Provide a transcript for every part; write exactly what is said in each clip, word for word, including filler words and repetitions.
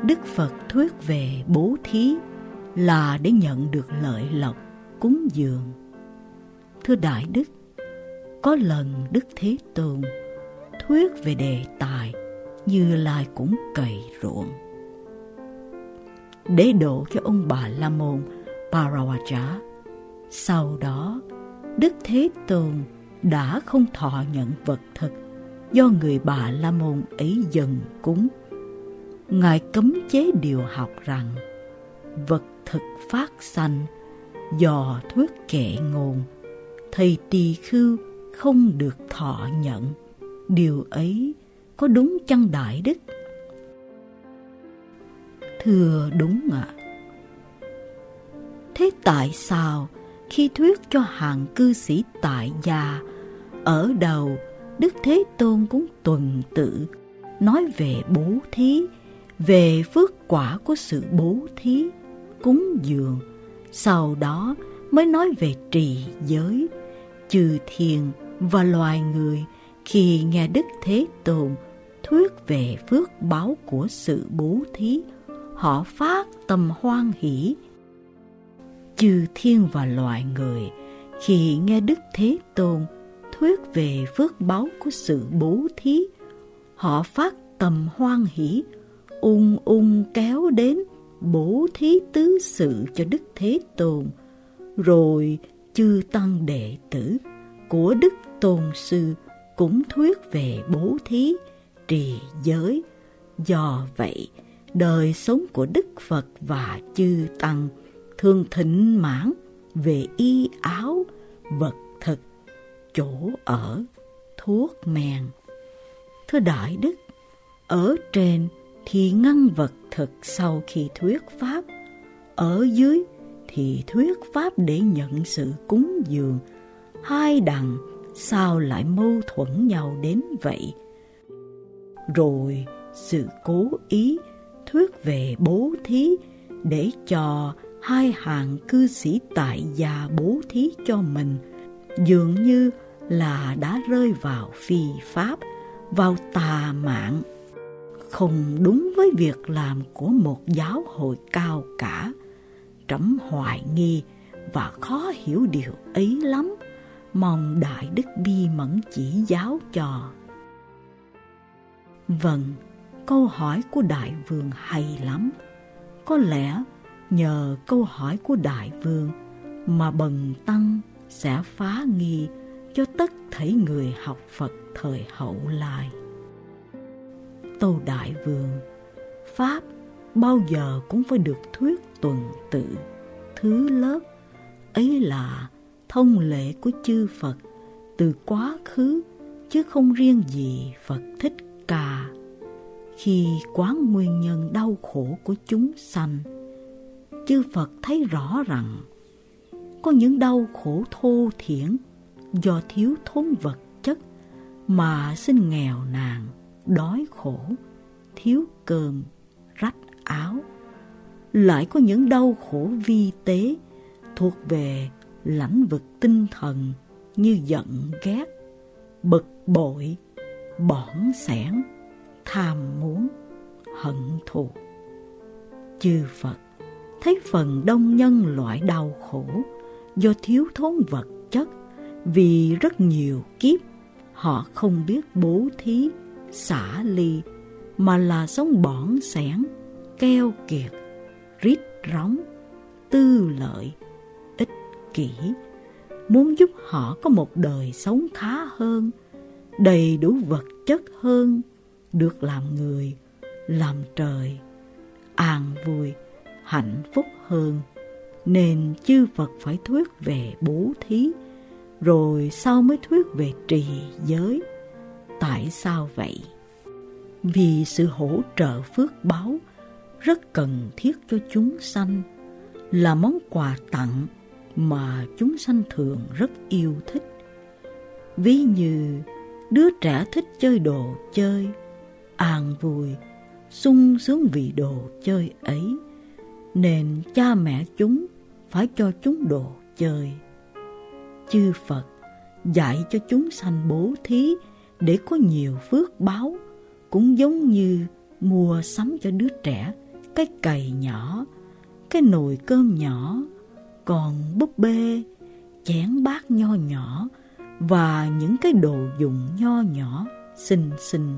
Đức Phật thuyết về bố thí là để nhận được lợi lộc cúng dường. Thưa Đại Đức, có lần Đức Thế Tôn thuyết về đề tài Như Lai cũng cày ruộng. Để độ cho ông Bà La Môn Paravaja. Sau đó, Đức Thế Tôn đã không thọ nhận vật thực do người Bà La Môn ấy dâng cúng. Ngài cấm chế điều học rằng vật thực phát sanh do thuyết kệ ngôn, thầy tỳ khưu không được thọ nhận. Điều ấy có đúng chăng Đại Đức? Thưa đúng ạ. À. Thế tại sao khi thuyết cho hàng cư sĩ tại gia, ở đầu Đức Thế Tôn cũng tuần tự nói về bố thí, về phước quả của sự bố thí, cúng dường, sau đó mới nói về trì giới? Chư thiên và loài người khi nghe Đức Thế Tôn thuyết về phước báo của sự bố thí, họ phát tâm hoan hỷ. Chư thiên và loài người khi nghe Đức Thế Tôn thuyết về phước báo của sự bố thí, họ phát tâm hoan hỷ, ung ung kéo đến bố thí tứ sự cho Đức Thế Tôn. Rồi chư tăng đệ tử của Đức Tôn Sư cũng thuyết về bố thí, trì giới. Do vậy, đời sống của Đức Phật và chư tăng thường thịnh mãn về y áo, vật thực, chỗ ở, thuốc men. Thưa Đại Đức, ở trên thì ngăn vật thực sau khi thuyết pháp, ở dưới thì thuyết pháp để nhận sự cúng dường. Hai đằng sao lại mâu thuẫn nhau đến vậy? Rồi sự cố ý thuyết về bố thí để cho hai hàng cư sĩ tại gia bố thí cho mình, dường như là đã rơi vào phi pháp, vào tà mạng, không đúng với việc làm của một giáo hội cao cả. Trẫm hoài nghi và khó hiểu điều ấy lắm, mong Đại Đức bi mẫn chỉ giáo cho. Vâng, câu hỏi của Đại Vương hay lắm. Có lẽ nhờ câu hỏi của Đại Vương mà bần tăng sẽ phá nghi cho tất thảy người học Phật thời hậu lai. Tâu Đại Vương, pháp bao giờ cũng phải được thuyết tuần tự, thứ lớp, ấy là thông lệ của chư Phật từ quá khứ, chứ không riêng gì Phật Thích Ca. Khi quán nguyên nhân đau khổ của chúng sanh, chư Phật thấy rõ rằng có những đau khổ thô thiển do thiếu thốn vật chất mà sinh nghèo nàn, đói khổ, thiếu cơm, rách áo. Lại có những đau khổ vi tế thuộc về lãnh vực tinh thần như giận ghét, bực bội, bỏng sẻn, tham muốn, hận thù. Chư Phật thấy phần đông nhân loại đau khổ do thiếu thốn vật chất, vì rất nhiều kiếp họ không biết bố thí, xả ly, mà là sống bỏng sẻn, keo kiệt, rít róng, tư lợi, ích kỷ. Muốn giúp họ có một đời sống khá hơn, đầy đủ vật chất hơn, được làm người, làm trời, an vui, hạnh phúc hơn, nên chư Phật phải thuyết về bố thí, rồi sau mới thuyết về trì giới. Tại sao vậy? Vì sự hỗ trợ phước báo rất cần thiết cho chúng sanh, là món quà tặng mà chúng sanh thường rất yêu thích. Ví như đứa trẻ thích chơi đồ chơi, an vui, sung sướng vì đồ chơi ấy, nên cha mẹ chúng phải cho chúng đồ chơi. Chư Phật dạy cho chúng sanh bố thí để có nhiều phước báo, cũng giống như mua sắm cho đứa trẻ cái cày nhỏ, cái nồi cơm nhỏ, còn búp bê, chén bát nho nhỏ và những cái đồ dùng nho nhỏ xinh xinh.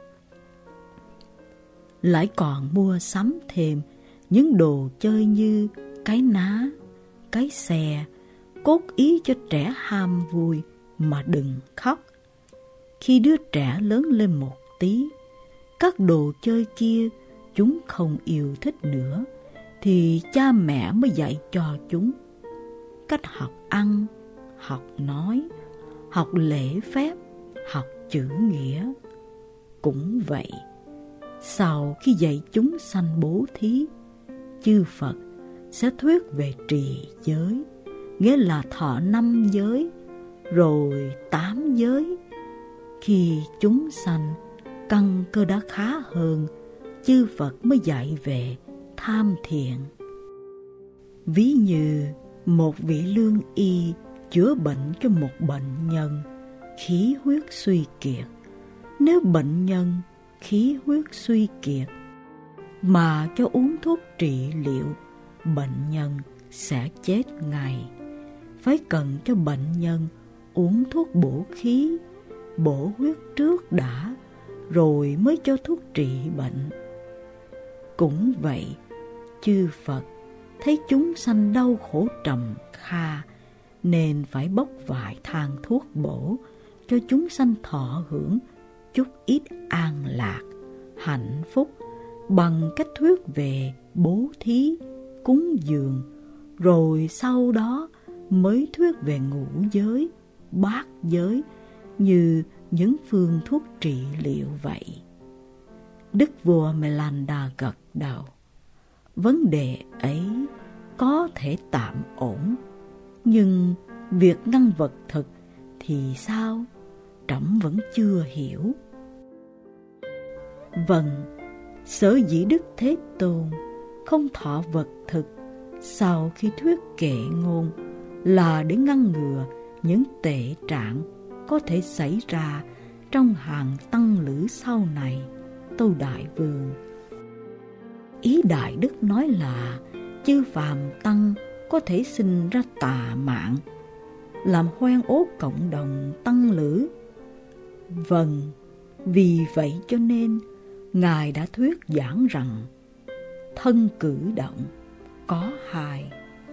Lại còn mua sắm thêm những đồ chơi như cái ná, cái xe, cốt ý cho trẻ ham vui mà đừng khóc. Khi đứa trẻ lớn lên một tí, các đồ chơi kia chúng không yêu thích nữa, thì cha mẹ mới dạy cho chúng cách học ăn, học nói, học lễ phép, học chữ nghĩa. Cũng vậy, sau khi dạy chúng sanh bố thí, chư Phật sẽ thuyết về trì giới, nghĩa là thọ năm giới, rồi tám giới. Khi chúng sanh căn cơ đã khá hơn, chư Phật mới dạy về tham thiện. Ví như một vị lương y chữa bệnh cho một bệnh nhân khí huyết suy kiệt. Nếu bệnh nhân khí huyết suy kiệt mà cho uống thuốc trị liệu, bệnh nhân sẽ chết ngay. Phải cần cho bệnh nhân uống thuốc bổ khí, bổ huyết trước đã, rồi mới cho thuốc trị bệnh. Cũng vậy, chư Phật thấy chúng sanh đau khổ trầm kha, nên phải bốc vài thang thuốc bổ cho chúng sanh thọ hưởng chút ít an lạc, hạnh phúc bằng cách thuyết về bố thí, cúng dường, rồi sau đó mới thuyết về ngũ giới, bát giới như những phương thuốc trị liệu vậy. Đức vua Melanda gật đầu. Vấn đề ấy có thể tạm ổn, nhưng việc ngăn vật thực thì sao? Trẫm vẫn chưa hiểu. Vâng, sở dĩ Đức Thế Tôn không thọ vật thực sau khi thuyết kệ ngôn là để ngăn ngừa những tệ trạng có thể xảy ra trong hàng tăng lữ sau này, Tâu Đại Vương. Ý Đại Đức nói là chư phàm tăng có thể sinh ra tà mạng, làm hoen ố cộng đồng tăng lữ. Vâng, vì vậy cho nên Ngài đã thuyết giảng rằng thân cử động có hai.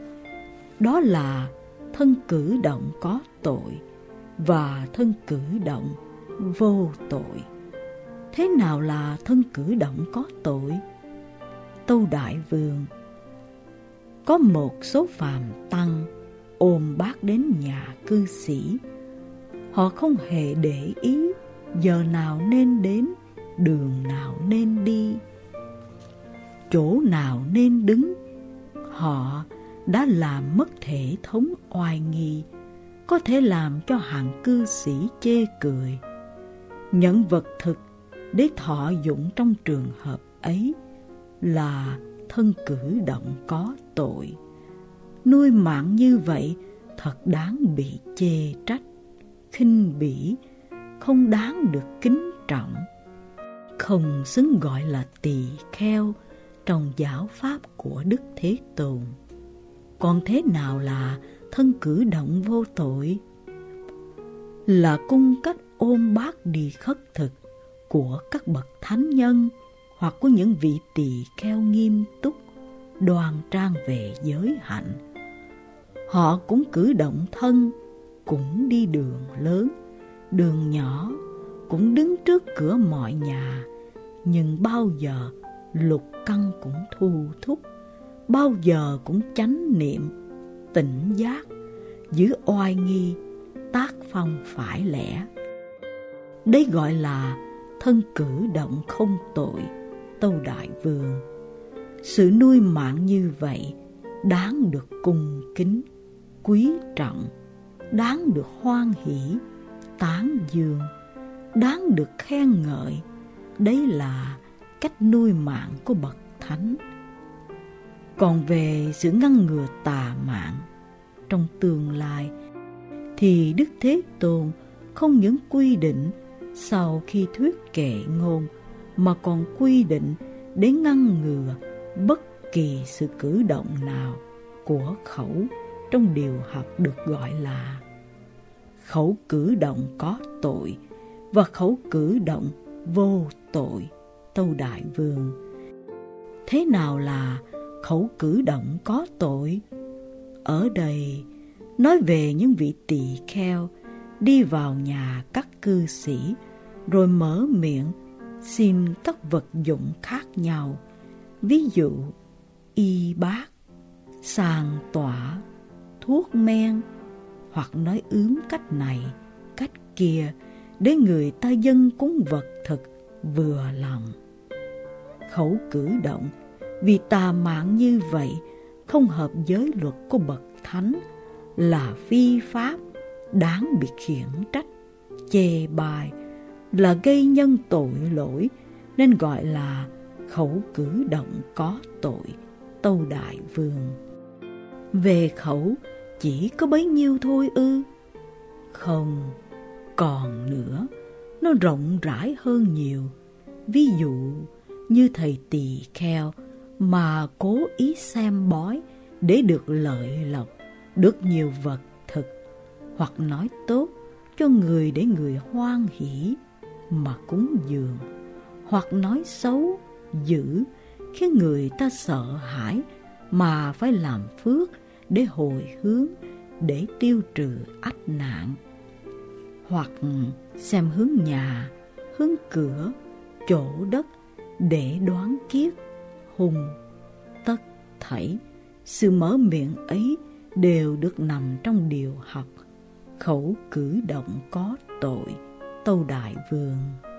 Đó là thân cử động có tội và thân cử động vô tội. Thế nào là thân cử động có tội? Tâu Đại Vương, có một số phàm tăng ôm bác đến nhà cư sĩ. Họ không hề để ý giờ nào nên đến, đường nào nên đi, chỗ nào nên đứng. Họ đã làm mất hệ thống oai nghi, có thể làm cho hàng cư sĩ chê cười. Nhận vật thực để thọ dụng trong trường hợp ấy là thân cử động có tội. Nuôi mạng như vậy thật đáng bị chê trách, khinh bỉ, không đáng được kính trọng, không xứng gọi là tỳ kheo trong giáo pháp của Đức Thế Tôn. Còn thế nào là thân cử động vô tội? Là cung cách ôm bát đi khất thực của các bậc thánh nhân hoặc của những vị tỳ kheo nghiêm túc, đoan trang về giới hạnh. Họ cũng cử động thân, cũng đi đường lớn, đường nhỏ, cũng đứng trước cửa mọi nhà, nhưng bao giờ lục căn cũng thu thúc, bao giờ cũng chánh niệm, tỉnh giác, giữ oai nghi, tác phong phải lẽ. Đây gọi là thân cử động không tội, Tâu Đại Vương. Sự nuôi mạng như vậy đáng được cung kính, quý trọng, đáng được hoan hỷ, tán dương, đáng được khen ngợi. Đấy là cách nuôi mạng của bậc thánh. Còn về sự ngăn ngừa tà mạng trong tương lai thì Đức Thế Tôn không những quy định sau khi thuyết kệ ngôn, mà còn quy định để ngăn ngừa Bất kỳ sự cử động nào của khẩu trong điều học được gọi là khẩu cử động có tội và khẩu cử động vô tội, Tâu Đại Vương. Thế nào là khẩu cử động có tội? Ở đây nói về những vị tỳ kheo đi vào nhà các cư sĩ rồi mở miệng xin các vật dụng khác nhau, ví dụ y bát, sàng tọa, thuốc men, hoặc nói ướm cách này, cách kia để người ta dâng cúng vật thực vừa lòng. Khẩu cử động vì tà mạng như vậy không hợp giới luật của bậc thánh, là phi pháp, đáng bị khiển trách, chê bai, là gây nhân tội lỗi, nên gọi là khẩu cử động có tội, Tâu Đại Vương. Về khẩu chỉ có bấy nhiêu thôi ư? Không, còn nữa, nó rộng rãi hơn nhiều. Ví dụ như thầy tỳ kheo mà cố ý xem bói để được lợi lộc, được nhiều vật thực, hoặc nói tốt cho người để người hoan hỷ mà cúng dường, hoặc nói xấu, dữ khiến người ta sợ hãi mà phải làm phước để hồi hướng, để tiêu trừ ách nạn, hoặc xem hướng nhà, hướng cửa, chỗ đất để đoán kiếp, hung, tất thảy sự mở miệng ấy đều được nằm trong điều học khẩu cử động có tội, Tâu Đại Vương.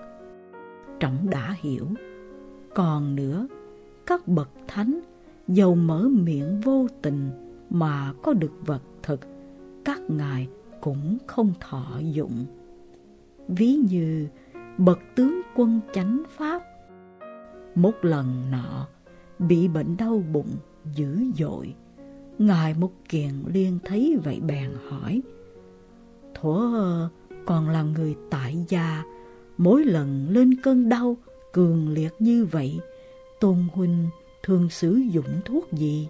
Trọng đã hiểu. Còn nữa, các bậc thánh dầu mở miệng vô tình mà có được vật thực, các ngài cũng không thọ dụng. Ví như bậc tướng quân chánh pháp, một lần nọ bị bệnh đau bụng dữ dội. Ngài Mục Kiền Liên thấy vậy bèn hỏi: thuở còn làm người tại gia, mỗi lần lên cơn đau cường liệt như vậy, Tôn huynh thường sử dụng thuốc gì?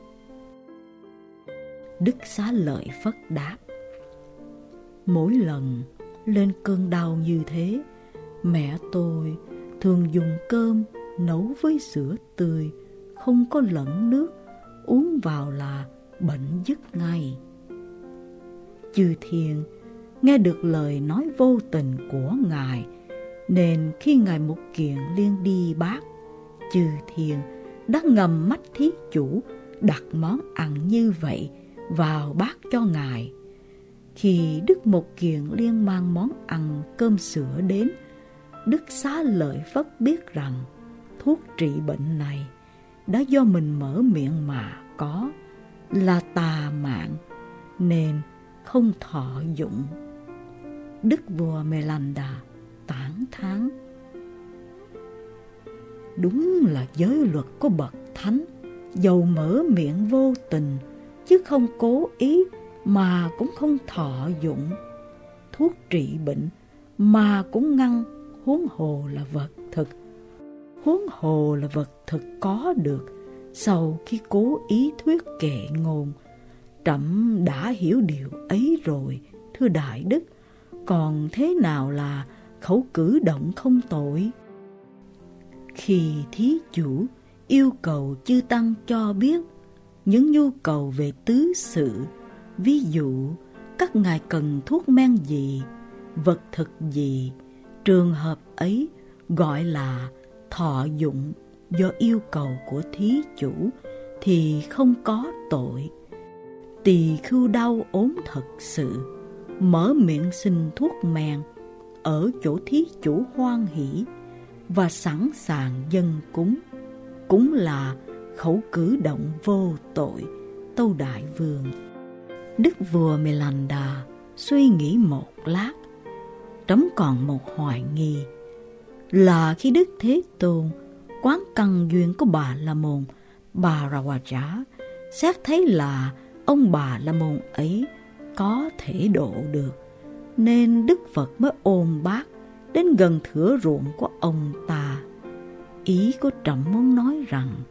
Đức Xá Lợi Phất đáp: mỗi lần lên cơn đau như thế, mẹ tôi thường dùng cơm nấu với sữa tươi, không có lẫn nước, uống vào là bệnh dứt ngay. Chư Thiên nghe được lời nói vô tình của ngài, nên khi ngài Mục Kiền Liên đi bát, chư Thiên đã ngầm mắt thí chủ đặt món ăn như vậy vào bát cho ngài. Khi Đức Mục Kiền Liên mang món ăn cơm sữa đến, Đức Xá Lợi Phất biết rằng thuốc trị bệnh này đã do mình mở miệng mà có, là tà mạng, nên không thọ dụng. Đức vua Melanda tán thán: đúng là giới luật của bậc thánh, dầu mở miệng vô tình chứ không cố ý mà cũng không thọ dụng. Thuốc trị bệnh mà cũng ngăn, huống hồ là vật thực. Huống hồ là vật thực có được sau khi cố ý thuyết kệ ngôn. Trẫm đã hiểu điều ấy rồi, thưa Đại Đức. Còn thế nào là khẩu cử động không tội? Khi thí chủ yêu cầu chư tăng cho biết những nhu cầu về tứ sự, ví dụ các ngài cần thuốc men gì, vật thực gì, trường hợp ấy gọi là thọ dụng do yêu cầu của thí chủ thì không có tội. Tỳ khưu đau ốm thật sự, mở miệng xin thuốc men ở chỗ thí chủ hoan hỷ và sẵn sàng dâng cúng, cũng là khẩu cử động vô tội, Tâu Đại Vương. Đức vua Melanda suy nghĩ một lát, trẫm còn một hoài nghi, là khi Đức Thế Tôn quán căn duyên của Bà La Môn Bharadwaja, xét thấy là ông Bà La Môn ấy có thể độ được, nên Đức Phật mới ôm bát đến gần thửa ruộng của ông ta. Ý của trẫm muốn nói rằng,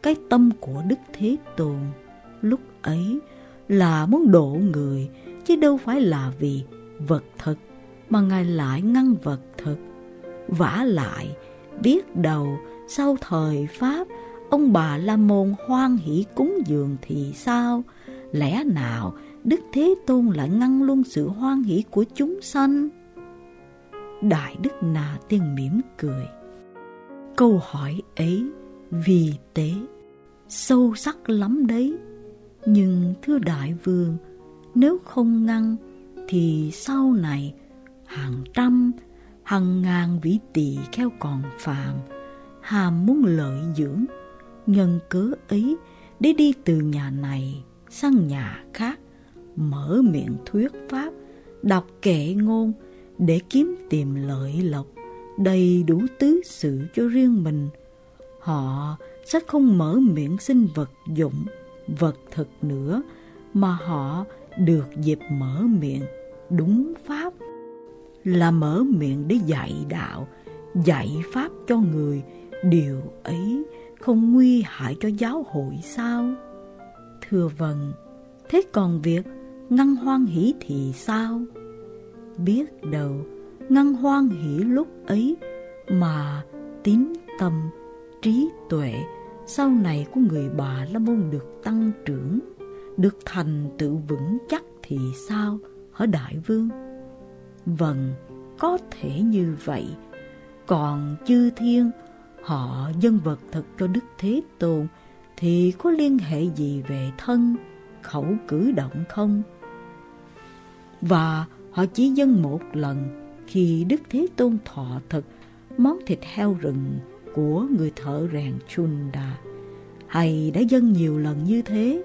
cái tâm của Đức Thế Tôn lúc ấy là muốn độ người, chứ đâu phải là vì vật thực mà Ngài lại ngăn vật thực. Vả lại, biết đâu sau thời Pháp, ông Bà La Môn hoan hỷ cúng dường thì sao? Lẽ nào Đức Thế Tôn lại ngăn luôn sự hoan hỷ của chúng sanh? Đại Đức Na Tiên mỉm cười. Câu hỏi ấy vi tế, sâu sắc lắm đấy. Nhưng thưa Đại Vương, nếu không ngăn thì sau này hàng trăm, hàng ngàn vị tỳ kheo còn phàm, hàm muốn lợi dưỡng, nhân cớ ấy để đi từ nhà này sang nhà khác, mở miệng thuyết pháp, đọc kệ ngôn để kiếm tìm lợi lộc, đầy đủ tứ sự cho riêng mình. Họ sẽ không mở miệng xin vật dụng, vật thực nữa, mà họ được dịp mở miệng đúng pháp, là mở miệng để dạy đạo, dạy pháp cho người. Điều ấy không nguy hại cho giáo hội sao? Thưa vâng, thế còn việc ngăn hoan hỷ thì sao? Biết đâu ngăn hoan hỷ lúc ấy mà tín tâm, trí tuệ sau này của người Bà La Môn được tăng trưởng, được thành tựu vững chắc thì sao, hả Đại Vương? Vâng, có thể như vậy. Còn chư thiên họ dâng vật thực cho Đức Thế Tôn thì có liên hệ gì về thân, khẩu cử động không? Và họ chỉ dâng một lần khi Đức Thế Tôn thọ thực món thịt heo rừng của người thợ rèn Chunda, hay đã dâng nhiều lần như thế?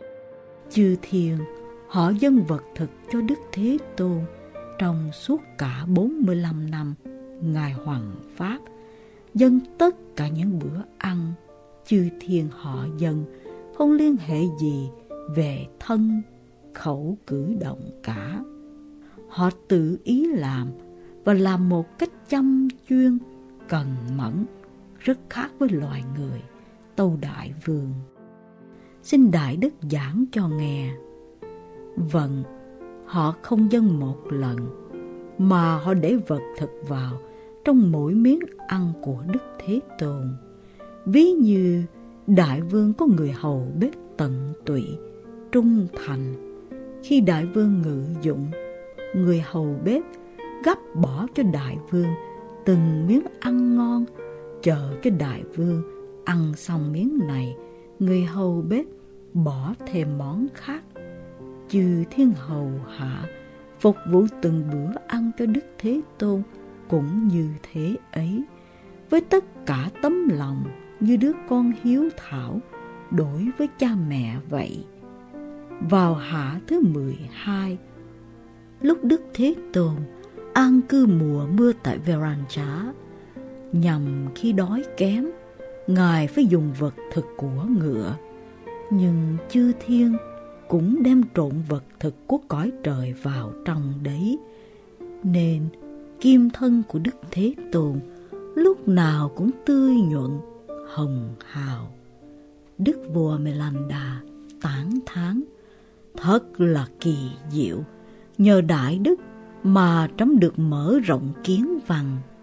Chư thiên họ dâng vật thực cho Đức Thế Tôn trong suốt cả bốn mươi lăm năm Ngài hoằng pháp, dâng tất cả những bữa ăn. Chư thiên họ dâng không liên hệ gì về thân, khẩu cử động cả. Họ tự ý làm và làm một cách chăm chuyên, cần mẫn, rất khác với loài người. Tâu Đại Vương, xin Đại Đức giảng cho nghe. Vâng, họ không dâng một lần, mà họ để vật thực vào trong mỗi miếng ăn của Đức Thế Tôn. Ví như Đại Vương có người hầu bếp tận tụy, trung thành. Khi Đại Vương ngự dụng, người hầu bếp gắp bỏ cho Đại Vương từng miếng ăn ngon, chờ cho Đại Vương ăn xong miếng này, người hầu bếp bỏ thêm món khác. Chư thiên hầu hạ phục vụ từng bữa ăn cho Đức Thế Tôn cũng như thế ấy, với tất cả tấm lòng như đứa con hiếu thảo đối với cha mẹ vậy. Vào hạ thứ mười hai, lúc Đức Thế Tôn an cư mùa mưa tại Verancha, nhằm khi đói kém, Ngài phải dùng vật thực của ngựa. Nhưng chư thiên cũng đem trộn vật thực của cõi trời vào trong đấy, nên kim thân của Đức Thế Tôn lúc nào cũng tươi nhuận, hồng hào. Đức vua Melanda tán thán, thật là kỳ diệu, nhờ Đại Đức mà trẫm được mở rộng kiến văn.